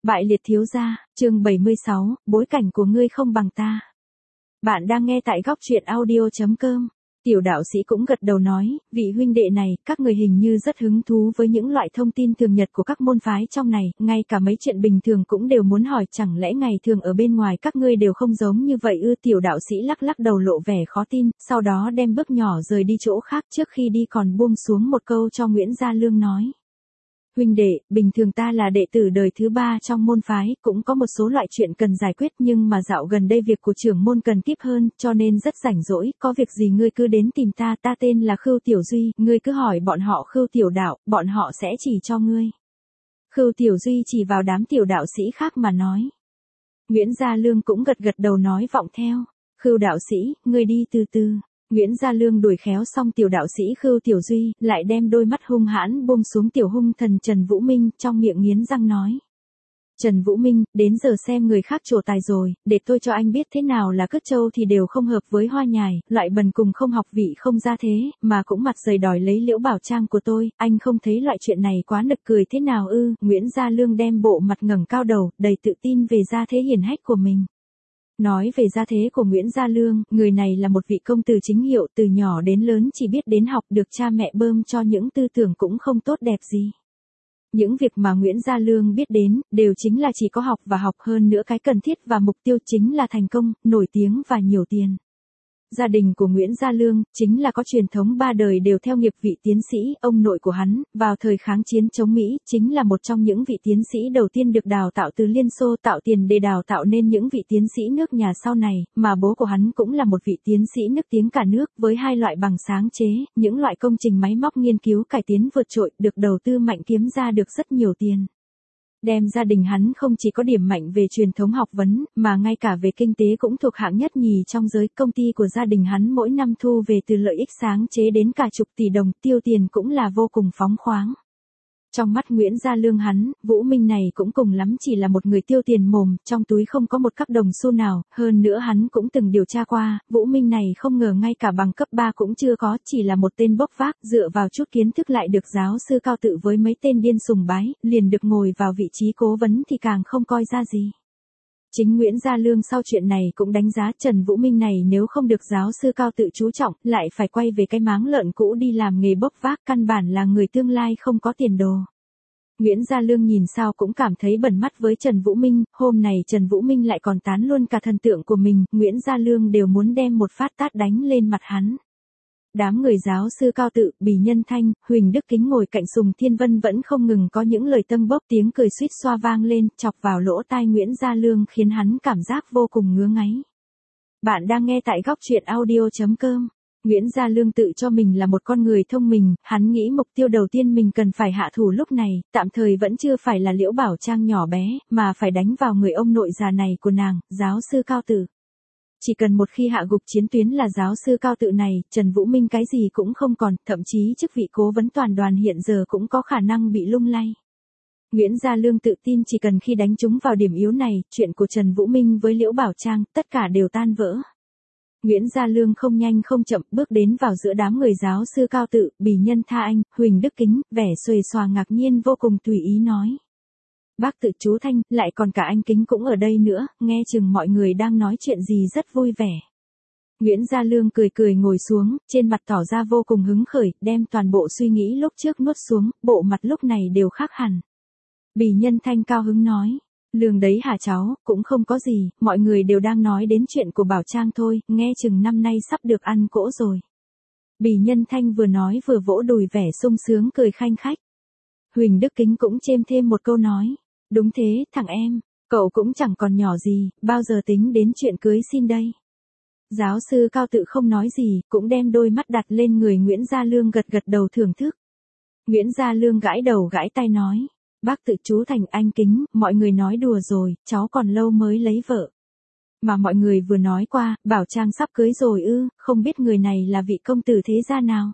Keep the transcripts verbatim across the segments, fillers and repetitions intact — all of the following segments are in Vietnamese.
Bại liệt thiếu gia, chương bảy mươi sáu, bối cảnh của ngươi không bằng ta. Bạn đang nghe tại góc truyện audio chấm com. Tiểu đạo sĩ cũng gật đầu nói, vị huynh đệ này, các người hình như rất hứng thú với những loại thông tin thường nhật của các môn phái trong này, ngay cả mấy chuyện bình thường cũng đều muốn hỏi, chẳng lẽ ngày thường ở bên ngoài các ngươi đều không giống như vậy ư? Tiểu đạo sĩ lắc lắc đầu lộ vẻ khó tin, sau đó đem bước nhỏ rời đi chỗ khác, trước khi đi còn buông xuống một câu cho Nguyễn Gia Lương nói. Huynh đệ, bình thường ta là đệ tử đời thứ ba trong môn phái, cũng có một số loại chuyện cần giải quyết, nhưng mà dạo gần đây việc của trưởng môn cần kíp hơn, cho nên rất rảnh rỗi, có việc gì ngươi cứ đến tìm ta, ta tên là Khưu Tiểu Duy, ngươi cứ hỏi bọn họ Khưu Tiểu Đạo, bọn họ sẽ chỉ cho ngươi. Khưu Tiểu Duy chỉ vào đám tiểu đạo sĩ khác mà nói. Nguyễn Gia Lương cũng gật gật đầu nói vọng theo. Khưu đạo sĩ, ngươi đi từ từ. Nguyễn Gia Lương đuổi khéo xong tiểu đạo sĩ Khưu Tiểu Duy, lại đem đôi mắt hung hãn buông xuống tiểu hung thần Trần Vũ Minh, trong miệng nghiến răng nói. Trần Vũ Minh, đến giờ xem người khác trổ tài rồi, để tôi cho anh biết thế nào là cất trâu thì đều không hợp với hoa nhài, loại bần cùng không học vị không ra thế, mà cũng mặt dày đòi lấy Liễu Bảo Trang của tôi, anh không thấy loại chuyện này quá nực cười thế nào ư? Nguyễn Gia Lương đem bộ mặt ngẩng cao đầu, đầy tự tin về gia thế hiển hách của mình. Nói về gia thế của Nguyễn Gia Lương, người này là một vị công tử chính hiệu, từ nhỏ đến lớn chỉ biết đến học, được cha mẹ bơm cho những tư tưởng cũng không tốt đẹp gì. Những việc mà Nguyễn Gia Lương biết đến, đều chính là chỉ có học và học, hơn nữa cái cần thiết và mục tiêu chính là thành công, nổi tiếng và nhiều tiền. Gia đình của Nguyễn Gia Lương, chính là có truyền thống ba đời đều theo nghiệp vị tiến sĩ, ông nội của hắn, vào thời kháng chiến chống Mỹ, chính là một trong những vị tiến sĩ đầu tiên được đào tạo từ Liên Xô, tạo tiền để đào tạo nên những vị tiến sĩ nước nhà sau này, mà bố của hắn cũng là một vị tiến sĩ nức tiếng cả nước, với hai loại bằng sáng chế, những loại công trình máy móc nghiên cứu cải tiến vượt trội, được đầu tư mạnh kiếm ra được rất nhiều tiền. Đem gia đình hắn không chỉ có điểm mạnh về truyền thống học vấn, mà ngay cả về kinh tế cũng thuộc hạng nhất nhì trong giới. Công ty của gia đình hắn mỗi năm thu về từ lợi ích sáng chế đến cả chục tỷ đồng, tiêu tiền cũng là vô cùng phóng khoáng. Trong mắt Nguyễn Gia Lương hắn, Vũ Minh này cũng cùng lắm chỉ là một người tiêu tiền mồm, trong túi không có một cắp đồng xu nào, hơn nữa hắn cũng từng điều tra qua, Vũ Minh này không ngờ ngay cả bằng cấp ba cũng chưa có, chỉ là một tên bốc vác, dựa vào chút kiến thức lại được giáo sư Cao Tự với mấy tên điên sùng bái, liền được ngồi vào vị trí cố vấn thì càng không coi ra gì. Chính Nguyễn Gia Lương sau chuyện này cũng đánh giá Trần Vũ Minh này nếu không được giáo sư Cao Tự chú trọng, lại phải quay về cái máng lợn cũ đi làm nghề bốc vác, căn bản là người tương lai không có tiền đồ. Nguyễn Gia Lương nhìn sao cũng cảm thấy bẩn mắt với Trần Vũ Minh, hôm này Trần Vũ Minh lại còn tán luôn cả thần tượng của mình, Nguyễn Gia Lương đều muốn đem một phát tát đánh lên mặt hắn. Đám người giáo sư Cao Tự, Bỉ Nhân Thanh, Huỳnh Đức Kính ngồi cạnh Sùng Thiên Vân vẫn không ngừng có những lời tâng bốc, tiếng cười suýt xoa vang lên, chọc vào lỗ tai Nguyễn Gia Lương khiến hắn cảm giác vô cùng ngứa ngáy. Bạn đang nghe tại góc truyện audio chấm com. Nguyễn Gia Lương tự cho mình là một con người thông minh, hắn nghĩ mục tiêu đầu tiên mình cần phải hạ thủ lúc này, tạm thời vẫn chưa phải là Liễu Bảo Trang nhỏ bé, mà phải đánh vào người ông nội già này của nàng, giáo sư Cao Tự. Chỉ cần một khi hạ gục chiến tuyến là giáo sư Cao Tự này, Trần Vũ Minh cái gì cũng không còn, thậm chí chức vị cố vấn toàn đoàn hiện giờ cũng có khả năng bị lung lay. Nguyễn Gia Lương tự tin chỉ cần khi đánh trúng vào điểm yếu này, chuyện của Trần Vũ Minh với Liễu Bảo Trang, tất cả đều tan vỡ. Nguyễn Gia Lương không nhanh không chậm bước đến vào giữa đám người giáo sư Cao Tự, Bỉ Nhân Tha Anh, Huỳnh Đức Kính, vẻ xuề xòa ngạc nhiên vô cùng tùy ý nói. Bác Tự chú Thanh, lại còn cả anh Kính cũng ở đây nữa, nghe chừng mọi người đang nói chuyện gì rất vui vẻ. Nguyễn Gia Lương cười cười ngồi xuống, trên mặt tỏ ra vô cùng hứng khởi, đem toàn bộ suy nghĩ lúc trước nuốt xuống, bộ mặt lúc này đều khác hẳn. Bỉ Nhân Thanh cao hứng nói. Lương đấy hả cháu, cũng không có gì, mọi người đều đang nói đến chuyện của Bảo Trang thôi, nghe chừng năm nay sắp được ăn cỗ rồi. Bỉ Nhân Thanh vừa nói vừa vỗ đùi vẻ sung sướng cười khanh khách. Huỳnh Đức Kính cũng chêm thêm một câu nói. Đúng thế, thằng em, cậu cũng chẳng còn nhỏ gì, bao giờ tính đến chuyện cưới xin đây. Giáo sư Cao Tự không nói gì, cũng đem đôi mắt đặt lên người Nguyễn Gia Lương gật gật đầu thưởng thức. Nguyễn Gia Lương gãi đầu gãi tay nói. Bác Tự chú Thành, anh Kính, mọi người nói đùa rồi, cháu còn lâu mới lấy vợ. Mà mọi người vừa nói qua, Bảo Trang sắp cưới rồi ư, không biết người này là vị công tử thế gia nào?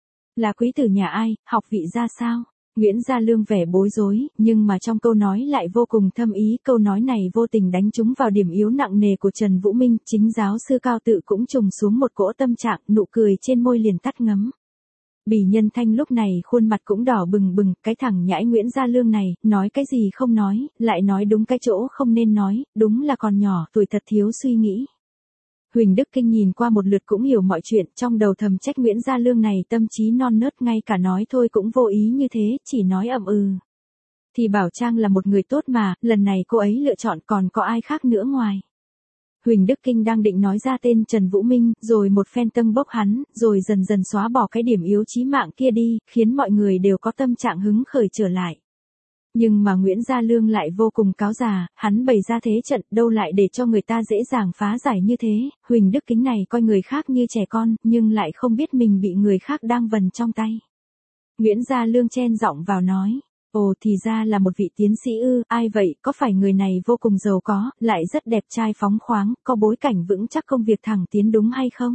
Là quý tử nhà ai, học vị ra sao? Nguyễn Gia Lương vẻ bối rối, nhưng mà trong câu nói lại vô cùng thâm ý, câu nói này vô tình đánh trúng vào điểm yếu nặng nề của Trần Vũ Minh, chính giáo sư Cao Tự cũng trùng xuống một cỗ tâm trạng, nụ cười trên môi liền tắt ngấm. Bỉ Nhân Thanh lúc này khuôn mặt cũng đỏ bừng bừng, cái thằng nhãi Nguyễn Gia Lương này, nói cái gì không nói, lại nói đúng cái chỗ không nên nói, đúng là còn nhỏ, tuổi thật thiếu suy nghĩ. Huỳnh Đức Kinh nhìn qua một lượt cũng hiểu mọi chuyện, trong đầu thầm trách Nguyễn Gia Lương này tâm trí non nớt, ngay cả nói thôi cũng vô ý như thế, chỉ nói ậm ừ. Thì Bảo Trang là một người tốt mà, lần này cô ấy lựa chọn còn có ai khác nữa ngoài. Huỳnh Đức Kinh đang định nói ra tên Trần Vũ Minh, rồi một phen tâng bốc hắn, rồi dần dần xóa bỏ cái điểm yếu chí mạng kia đi, khiến mọi người đều có tâm trạng hứng khởi trở lại. Nhưng mà Nguyễn Gia Lương lại vô cùng cáo già, hắn bày ra thế trận đâu lại để cho người ta dễ dàng phá giải như thế. Huỳnh Đức Kính này coi người khác như trẻ con, nhưng lại không biết mình bị người khác đang vần trong tay. Nguyễn Gia Lương chen giọng vào nói. Ồ, thì ra là một vị tiến sĩ ư, ai vậy, có phải người này vô cùng giàu có, lại rất đẹp trai phóng khoáng, có bối cảnh vững chắc công việc thẳng tiến đúng hay không?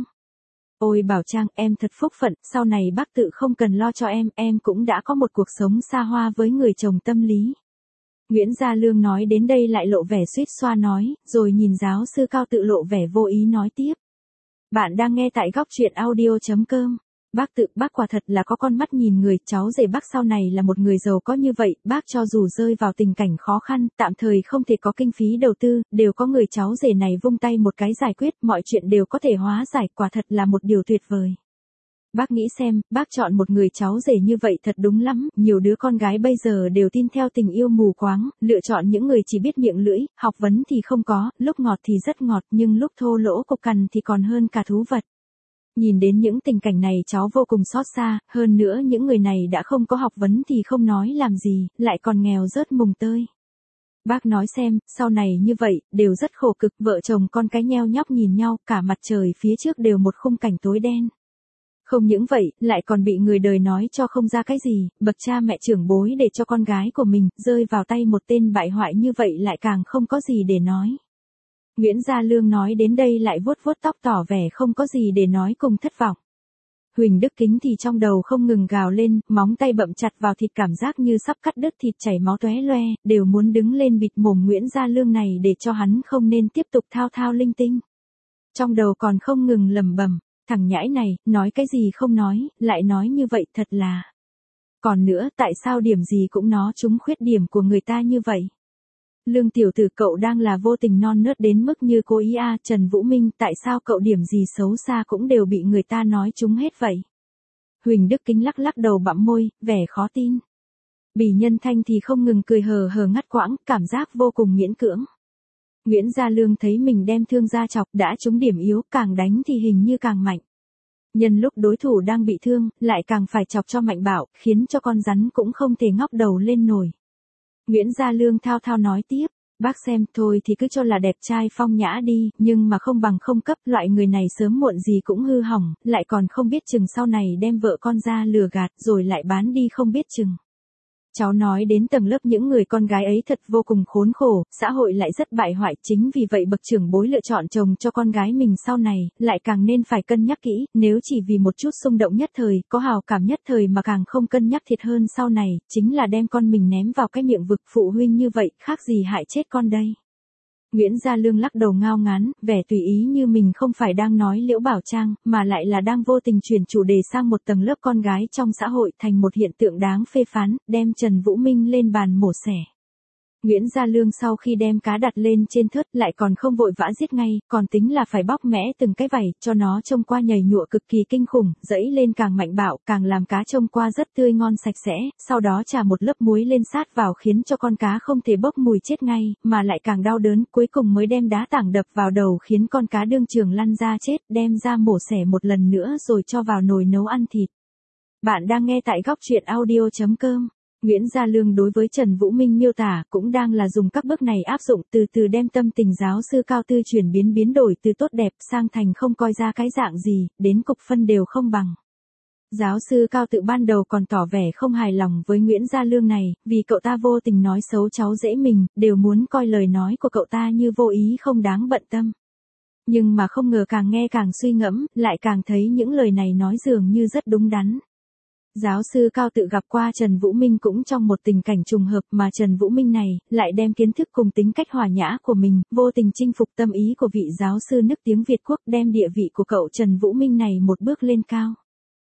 Ôi Bảo Trang, em thật phúc phận, sau này bác tự không cần lo cho em, em cũng đã có một cuộc sống xa hoa với người chồng tâm lý. Nguyễn Gia Lương nói đến đây lại lộ vẻ suýt xoa nói, rồi nhìn giáo sư Cao tự lộ vẻ vô ý nói tiếp. Bạn đang nghe tại góc truyện audio chấm com. Bác tự, bác quả thật là có con mắt nhìn người, cháu rể bác sau này là một người giàu có như vậy, bác cho dù rơi vào tình cảnh khó khăn, tạm thời không thể có kinh phí đầu tư, đều có người cháu rể này vung tay một cái giải quyết, mọi chuyện đều có thể hóa giải, quả thật là một điều tuyệt vời. Bác nghĩ xem, bác chọn một người cháu rể như vậy thật đúng lắm, nhiều đứa con gái bây giờ đều tin theo tình yêu mù quáng, lựa chọn những người chỉ biết miệng lưỡi, học vấn thì không có, lúc ngọt thì rất ngọt, nhưng lúc thô lỗ cục cằn thì còn hơn cả thú vật. Nhìn đến những tình cảnh này cháu vô cùng xót xa, hơn nữa những người này đã không có học vấn thì không nói làm gì, lại còn nghèo rớt mùng tơi. Bác nói xem, sau này như vậy, đều rất khổ cực, vợ chồng con cái nheo nhóc nhìn nhau, cả mặt trời phía trước đều một khung cảnh tối đen. Không những vậy, lại còn bị người đời nói cho không ra cái gì, bậc cha mẹ trưởng bối để cho con gái của mình, rơi vào tay một tên bại hoại như vậy lại càng không có gì để nói. Nguyễn Gia Lương nói đến đây lại vuốt vuốt tóc tỏ vẻ không có gì để nói cùng thất vọng. Huỳnh Đức Kính thì trong đầu không ngừng gào lên, móng tay bậm chặt vào thịt cảm giác như sắp cắt đứt thịt chảy máu tóe loe, đều muốn đứng lên bịt mồm Nguyễn Gia Lương này để cho hắn không nên tiếp tục thao thao linh tinh. Trong đầu còn không ngừng lẩm bẩm, thằng nhãi này, nói cái gì không nói, lại nói như vậy thật là. Còn nữa, tại sao điểm gì cũng nó trúng khuyết điểm của người ta như vậy? Lương tiểu tử cậu đang là vô tình non nớt đến mức như cô ý a, Trần Vũ Minh, tại sao cậu điểm gì xấu xa cũng đều bị người ta nói trúng hết vậy? Huỳnh Đức Kính lắc lắc đầu bặm môi, vẻ khó tin. Bỉ Nhân Thanh thì không ngừng cười hờ hờ ngắt quãng, cảm giác vô cùng miễn cưỡng. Nguyễn Gia Lương thấy mình đem thương ra chọc, đã trúng điểm yếu, càng đánh thì hình như càng mạnh. Nhân lúc đối thủ đang bị thương, lại càng phải chọc cho mạnh bạo, khiến cho con rắn cũng không thể ngóc đầu lên nổi. Nguyễn Gia Lương thao thao nói tiếp, bác xem, thôi thì cứ cho là đẹp trai phong nhã đi, nhưng mà không bằng không cấp, loại người này sớm muộn gì cũng hư hỏng, lại còn không biết chừng sau này đem vợ con ra lừa gạt, rồi lại bán đi không biết chừng. Cháu nói đến tầng lớp những người con gái ấy thật vô cùng khốn khổ, xã hội lại rất bại hoại, chính vì vậy bậc trưởng bối lựa chọn chồng cho con gái mình sau này, lại càng nên phải cân nhắc kỹ, nếu chỉ vì một chút xung động nhất thời, có hào cảm nhất thời mà càng không cân nhắc thiệt hơn sau này, chính là đem con mình ném vào cái miệng vực phụ huynh như vậy, khác gì hại chết con đây. Nguyễn Gia Lương lắc đầu ngao ngán, vẻ tùy ý như mình không phải đang nói Liễu Bảo Trang, mà lại là đang vô tình chuyển chủ đề sang một tầng lớp con gái trong xã hội thành một hiện tượng đáng phê phán, đem Trần Vũ Minh lên bàn mổ xẻ. Nguyễn Gia Lương sau khi đem cá đặt lên trên thớt lại còn không vội vã giết ngay, còn tính là phải bóc mẽ từng cái vảy, cho nó trông qua nhầy nhụa cực kỳ kinh khủng, dẫy lên càng mạnh bạo, càng làm cá trông qua rất tươi ngon sạch sẽ, sau đó chà một lớp muối lên sát vào khiến cho con cá không thể bốc mùi chết ngay, mà lại càng đau đớn, cuối cùng mới đem đá tảng đập vào đầu khiến con cá đương trường lăn ra chết, đem ra mổ xẻ một lần nữa rồi cho vào nồi nấu ăn thịt. Bạn đang nghe tại góc truyện audio chấm com. Nguyễn Gia Lương đối với Trần Vũ Minh miêu tả cũng đang là dùng các bước này áp dụng từ từ đem tâm tình giáo sư Cao Tư chuyển biến biến đổi từ tốt đẹp sang thành không coi ra cái dạng gì, đến cục phân đều không bằng. Giáo sư Cao Tự ban đầu còn tỏ vẻ không hài lòng với Nguyễn Gia Lương này, vì cậu ta vô tình nói xấu cháu rể mình, đều muốn coi lời nói của cậu ta như vô ý không đáng bận tâm. Nhưng mà không ngờ càng nghe càng suy ngẫm, lại càng thấy những lời này nói dường như rất đúng đắn. Giáo sư Cao Tự gặp qua Trần Vũ Minh cũng trong một tình cảnh trùng hợp mà Trần Vũ Minh này lại đem kiến thức cùng tính cách hòa nhã của mình, vô tình chinh phục tâm ý của vị giáo sư nức tiếng Việt quốc, đem địa vị của cậu Trần Vũ Minh này một bước lên cao.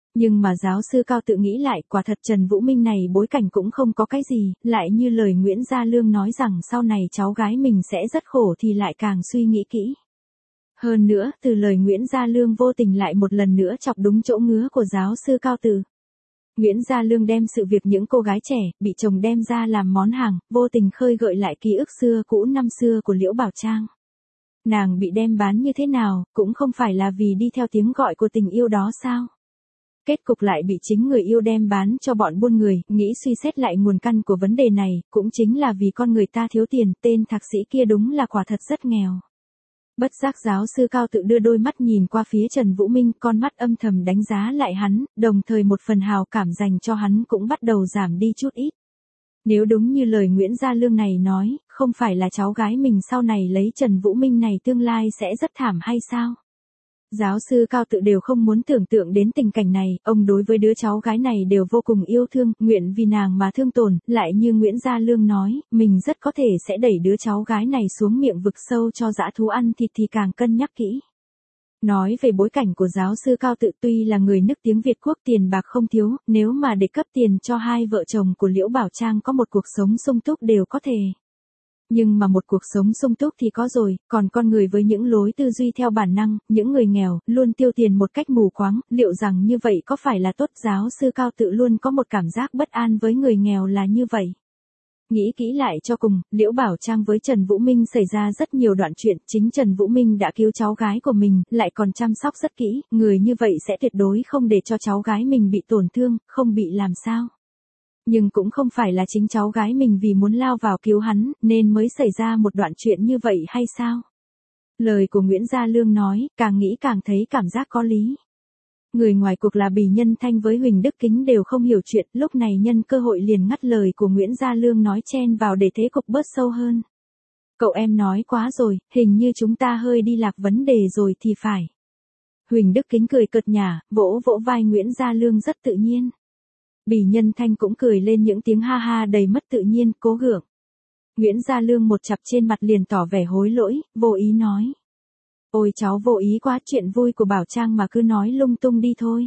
Nhưng mà giáo sư Cao tự nghĩ lại, quả thật Trần Vũ Minh này bối cảnh cũng không có cái gì, lại như lời Nguyễn Gia Lương nói rằng sau này cháu gái mình sẽ rất khổ thì lại càng suy nghĩ kỹ. Hơn nữa, từ lời Nguyễn Gia Lương vô tình lại một lần nữa chọc đúng chỗ ngứa của giáo sư Cao tự. Nguyễn Gia Lương đem sự việc những cô gái trẻ, bị chồng đem ra làm món hàng, vô tình khơi gợi lại ký ức xưa cũ năm xưa của Liễu Bảo Trang. Nàng bị đem bán như thế nào, cũng không phải là vì đi theo tiếng gọi của tình yêu đó sao? Kết cục lại bị chính người yêu đem bán cho bọn buôn người, nghĩ suy xét lại nguồn căn của vấn đề này, cũng chính là vì con người ta thiếu tiền, tên thạc sĩ kia đúng là quả thật rất nghèo. Bất giác giáo sư Cao tự đưa đôi mắt nhìn qua phía Trần Vũ Minh, con mắt âm thầm đánh giá lại hắn, đồng thời một phần hào cảm dành cho hắn cũng bắt đầu giảm đi chút ít. Nếu đúng như lời Nguyễn Gia Lương này nói, không phải là cháu gái mình sau này lấy Trần Vũ Minh này tương lai sẽ rất thảm hay sao? Giáo sư Cao tự đều không muốn tưởng tượng đến tình cảnh này, ông đối với đứa cháu gái này đều vô cùng yêu thương, nguyện vì nàng mà thương tổn, lại như Nguyễn Gia Lương nói, mình rất có thể sẽ đẩy đứa cháu gái này xuống miệng vực sâu cho dã thú ăn thịt thì càng cân nhắc kỹ. Nói về bối cảnh của giáo sư Cao tự, tuy là người nức tiếng Việt quốc tiền bạc không thiếu, nếu mà để cấp tiền cho hai vợ chồng của Liễu Bảo Trang có một cuộc sống sung túc đều có thể. Nhưng mà một cuộc sống sung túc thì có rồi, còn con người với những lối tư duy theo bản năng, những người nghèo, luôn tiêu tiền một cách mù quáng, liệu rằng như vậy có phải là tốt? Giáo sư Cao tự luôn có một cảm giác bất an với người nghèo là như vậy. Nghĩ kỹ lại cho cùng, Liễu Bảo Trang với Trần Vũ Minh xảy ra rất nhiều đoạn chuyện, chính Trần Vũ Minh đã cứu cháu gái của mình, lại còn chăm sóc rất kỹ, người như vậy sẽ tuyệt đối không để cho cháu gái mình bị tổn thương, không bị làm sao. Nhưng cũng không phải là chính cháu gái mình vì muốn lao vào cứu hắn, nên mới xảy ra một đoạn chuyện như vậy hay sao? Lời của Nguyễn Gia Lương nói, càng nghĩ càng thấy cảm giác có lý. Người ngoài cuộc là Bì Nhân Thanh với Huỳnh Đức Kính đều không hiểu chuyện, lúc này nhân cơ hội liền ngắt lời của Nguyễn Gia Lương nói chen vào để thế cục bớt sâu hơn. Cậu em nói quá rồi, hình như chúng ta hơi đi lạc vấn đề rồi thì phải. Huỳnh Đức Kính cười cợt nhả, vỗ vỗ vai Nguyễn Gia Lương rất tự nhiên. Bì Nhân Thanh cũng cười lên những tiếng ha ha đầy mất tự nhiên, cố gượng. Nguyễn Gia Lương một chặp trên mặt liền tỏ vẻ hối lỗi, vô ý nói. Ôi cháu vô ý quá, chuyện vui của Bảo Trang mà cứ nói lung tung đi thôi.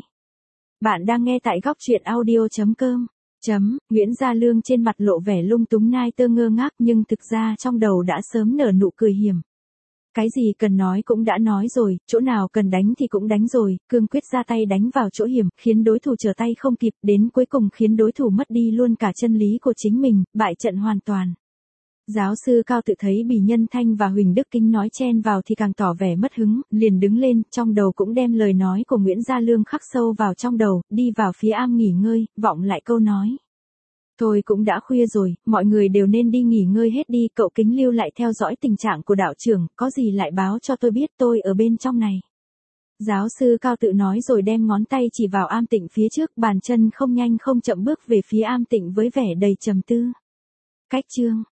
Bạn đang nghe tại góc truyện audio chấm com. Chấm, Nguyễn Gia Lương trên mặt lộ vẻ lung túng nai tơ ngơ ngác nhưng thực ra trong đầu đã sớm nở nụ cười hiểm. Cái gì cần nói cũng đã nói rồi, chỗ nào cần đánh thì cũng đánh rồi, cương quyết ra tay đánh vào chỗ hiểm, khiến đối thủ trở tay không kịp, đến cuối cùng khiến đối thủ mất đi luôn cả chân lý của chính mình, bại trận hoàn toàn. Giáo sư Cao tự thấy Bì Nhân Thanh và Huỳnh Đức Kính nói chen vào thì càng tỏ vẻ mất hứng, liền đứng lên, trong đầu cũng đem lời nói của Nguyễn Gia Lương khắc sâu vào trong đầu, đi vào phía am nghỉ ngơi, vọng lại câu nói. Thôi cũng đã khuya rồi, mọi người đều nên đi nghỉ ngơi hết đi, cậu Kính lưu lại theo dõi tình trạng của đạo trưởng, có gì lại báo cho tôi biết, tôi ở bên trong này. Giáo sư Cao tự nói rồi đem ngón tay chỉ vào Am Tịnh phía trước, bàn chân không nhanh không chậm bước về phía Am Tịnh với vẻ đầy trầm tư. Cách chương